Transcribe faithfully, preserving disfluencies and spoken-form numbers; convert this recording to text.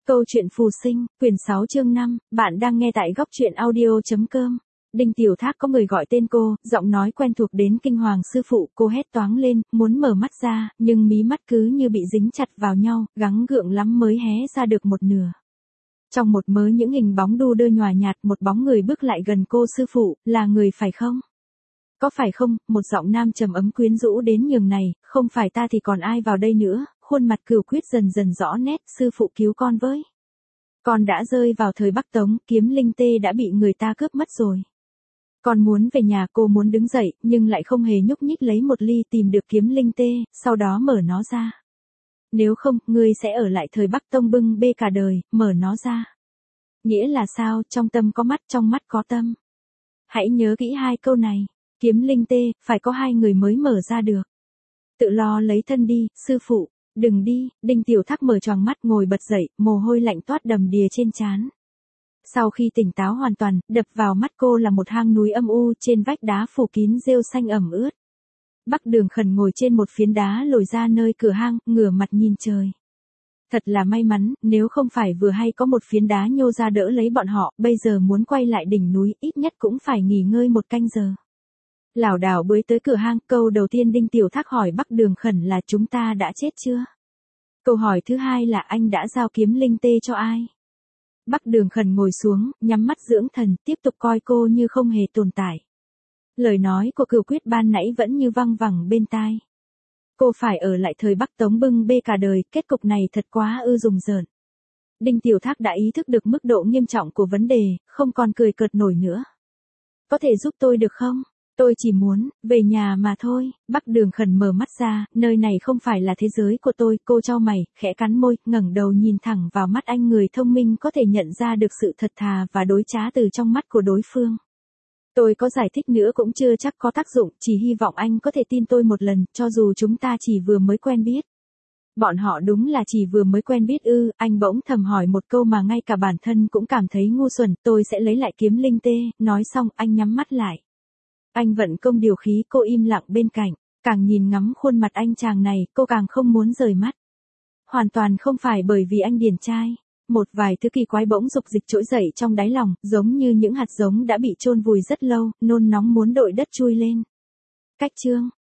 Câu chuyện phù sinh, quyển sáu chương năm, bạn đang nghe tại góc truyện audio.com. Đinh Tiểu Thác có người gọi tên cô, giọng nói quen thuộc đến kinh hoàng sư phụ, cô hét toáng lên, muốn mở mắt ra, nhưng mí mắt cứ như bị dính chặt vào nhau, gắng gượng lắm mới hé ra được một nửa. Trong một mớ những hình bóng đu đưa nhòa nhạt, một bóng người bước lại gần cô. Sư phụ, là người phải không? Có phải không? Một giọng nam trầm ấm quyến rũ đến nhường này, không phải ta thì còn ai vào đây nữa. Khuôn mặt Cửu Quyết dần dần rõ nét, sư phụ cứu con với. Con đã rơi vào thời Bắc Tống, kiếm linh tê đã bị người ta cướp mất rồi. Con muốn về nhà. Cô muốn đứng dậy, nhưng lại không hề nhúc nhích lấy một ly tìm được kiếm linh tê, sau đó mở nó ra. Nếu không, ngươi sẽ ở lại thời Bắc Tông bưng bê cả đời, mở nó ra. Nghĩa là sao? Trong tâm có mắt, trong mắt có tâm. Hãy nhớ kỹ hai câu này. Kiếm linh tê, phải có hai người mới mở ra được. Tự lo lấy thân đi, sư phụ. Đừng đi. Đinh Tiểu Thác mở choàng mắt, ngồi bật dậy, mồ hôi lạnh toát đầm đìa trên trán. Sau khi tỉnh táo hoàn toàn, đập vào mắt cô là một hang núi âm u, trên vách đá phủ kín rêu xanh ẩm ướt. Bắc Đường Khẩn ngồi trên một phiến đá lồi ra nơi cửa hang, ngửa mặt nhìn trời. Thật là may mắn, nếu không phải vừa hay có một phiến đá nhô ra đỡ lấy bọn họ, bây giờ muốn quay lại đỉnh núi, ít nhất cũng phải nghỉ ngơi một canh giờ. Lảo đảo bơi tới cửa hang, câu đầu tiên Đinh Tiểu Thác hỏi Bắc Đường Khẩn là chúng ta đã chết chưa? Câu hỏi thứ hai là anh đã giao kiếm linh tê cho ai? Bắc Đường Khẩn ngồi xuống, nhắm mắt dưỡng thần, tiếp tục coi cô như không hề tồn tại. Lời nói của Cửu Quyết ban nãy vẫn như văng vẳng bên tai. Cô phải ở lại thời Bắc Tống bưng bê cả đời, kết cục này thật quá ư rùng rợn. Đinh Tiểu Thác đã ý thức được mức độ nghiêm trọng của vấn đề, không còn cười cợt nổi nữa. Có thể giúp tôi được không? Tôi chỉ muốn, về nhà mà thôi. Bắc Đường Khẩn mở mắt ra, nơi này không phải là thế giới của tôi. Cô chau mày, khẽ cắn môi, ngẩng đầu nhìn thẳng vào mắt anh. Người thông minh có thể nhận ra được sự thật thà và đối trá từ trong mắt của đối phương. Tôi có giải thích nữa cũng chưa chắc có tác dụng, chỉ hy vọng anh có thể tin tôi một lần, cho dù chúng ta chỉ vừa mới quen biết. Bọn họ đúng là chỉ vừa mới quen biết ư? Anh bỗng thầm hỏi một câu mà ngay cả bản thân cũng cảm thấy ngu xuẩn. Tôi sẽ lấy lại kiếm linh tê. Nói xong, anh nhắm mắt lại. Anh vận công điều khí, cô im lặng bên cạnh. Càng nhìn ngắm khuôn mặt anh chàng này, cô càng không muốn rời mắt. Hoàn toàn không phải bởi vì anh điển trai. Một vài thứ kỳ quái bỗng dục dịch trỗi dậy trong đáy lòng, giống như những hạt giống đã bị chôn vùi rất lâu, nôn nóng muốn đội đất chui lên. Cách chương